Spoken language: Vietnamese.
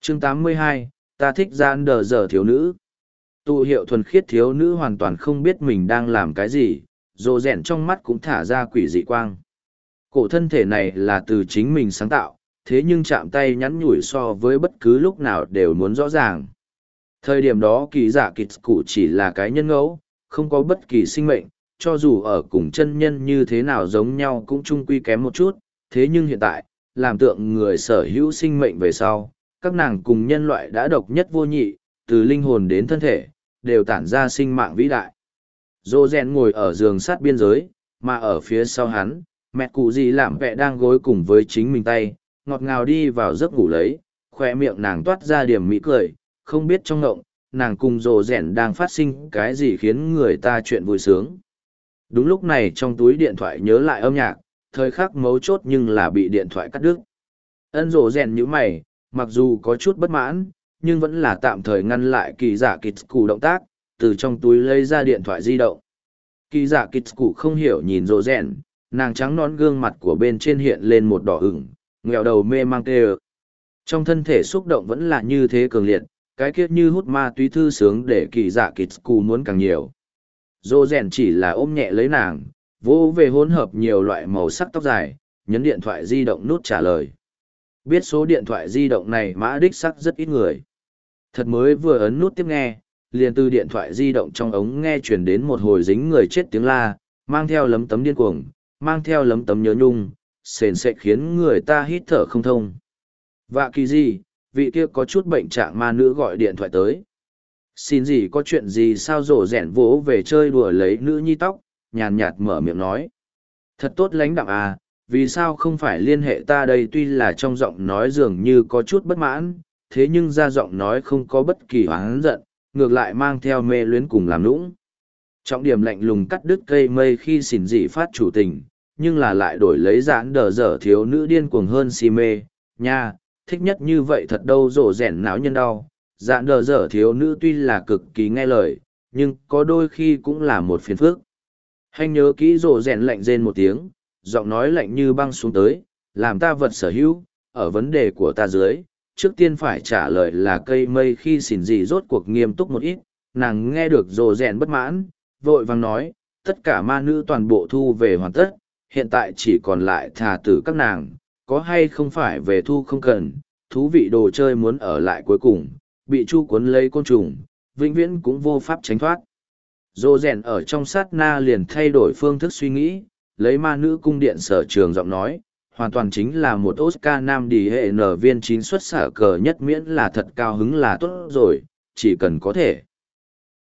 Chương 82, ta thích gian đờ giờ thiếu nữ. Tụ hiệu thuần khiết thiếu nữ hoàn toàn không biết mình đang làm cái gì, rồ rèn trong mắt cũng thả ra quỷ dị quang. Cổ thân thể này là từ chính mình sáng tạo, thế nhưng chạm tay nhắn nhủi so với bất cứ lúc nào đều muốn rõ ràng. Thời điểm đó kỳ giả kịch cụ chỉ là cái nhân ngẫu, không có bất kỳ sinh mệnh, cho dù ở cùng chân nhân như thế nào giống nhau cũng chung quy kém một chút, thế nhưng hiện tại, làm tượng người sở hữu sinh mệnh về sau, các nàng cùng nhân loại đã độc nhất vô nhị, từ linh hồn đến thân thể, đều tản ra sinh mạng vĩ đại. Dô rèn ngồi ở giường sát biên giới, mà ở phía sau hắn, mẹ cụ gì làm vẹ đang gối cùng với chính mình tay, ngọt ngào đi vào giấc ngủ lấy, khoe miệng nàng toát ra điểm mỹ cười, không biết trong ngộng, nàng cùng dô rèn đang phát sinh cái gì khiến người ta chuyện vui sướng. Đúng lúc này trong túi điện thoại nhớ lại âm nhạc, thời khắc mấu chốt nhưng là bị điện thoại cắt đứt. Ân dô rèn như mày, mặc dù có chút bất mãn, nhưng vẫn là tạm thời ngăn lại kỳ giả kịch cụ động tác, từ trong túi lấy ra điện thoại di động. Kỳ giả kịch cụ không hiểu nhìn rộ rèn, nàng trắng nón gương mặt của bên trên hiện lên một đỏ ửng, nghèo đầu mê mang tê ơ. Trong thân thể xúc động vẫn là như thế cường liệt, cái kiết như hút ma túy thư sướng để kỳ giả kịch cụ muốn càng nhiều. Rộ rèn chỉ là ôm nhẹ lấy nàng, vô về hỗn hợp nhiều loại màu sắc tóc dài, nhấn điện thoại di động nút trả lời. Biết số điện thoại di động này mã đích sắc rất ít người. Thật mới vừa ấn nút tiếp nghe, liền từ điện thoại di động trong ống nghe chuyển đến một hồi dính người chết tiếng la, mang theo lấm tấm điên cuồng, mang theo lấm tấm nhớ nhung, sền sệt khiến người ta hít thở không thông. Vạ kỳ gì, vị kia có chút bệnh trạng ma nữ gọi điện thoại tới. Xin gì có chuyện gì sao rổ rẻn vỗ về chơi đùa lấy nữ nhi tóc, nhàn nhạt mở miệng nói. Thật tốt lãnh đạm à, vì sao không phải liên hệ ta đây tuy là trong giọng nói dường như có chút bất mãn, thế nhưng ra giọng nói không có bất kỳ oán giận, ngược lại mang theo mê luyến cùng làm nũng. Trọng điểm lạnh lùng cắt đứt cây mây khi xỉn dị phát chủ tình, nhưng là lại đổi lấy giãn đờ dở thiếu nữ điên cuồng hơn si mê, nha, thích nhất như vậy thật đâu rổ rẻn não nhân đau. Giãn đờ dở thiếu nữ tuy là cực kỳ nghe lời, nhưng có đôi khi cũng là một phiền phức. Hành nhớ kỹ rổ rẻn lạnh rên một tiếng, giọng nói lạnh như băng xuống tới, làm ta vật sở hữu, ở vấn đề của ta dưới, trước tiên phải trả lời là cây mây khi xỉn dị rốt cuộc nghiêm túc một ít, nàng nghe được rồ rèn bất mãn, vội vàng nói, tất cả ma nữ toàn bộ thu về hoàn tất, hiện tại chỉ còn lại thà tử các nàng, có hay không phải về thu không cần, thú vị đồ chơi muốn ở lại cuối cùng, bị chu cuốn lấy côn trùng, vĩnh viễn cũng vô pháp tránh thoát. Rồ rèn ở trong sát na liền thay đổi phương thức suy nghĩ, lấy ma nữ cung điện sở trường giọng nói, hoàn toàn chính là một Oscar nam đi hệ nở viên 9 xuất xả cờ nhất miễn là thật cao hứng là tốt rồi, chỉ cần có thể.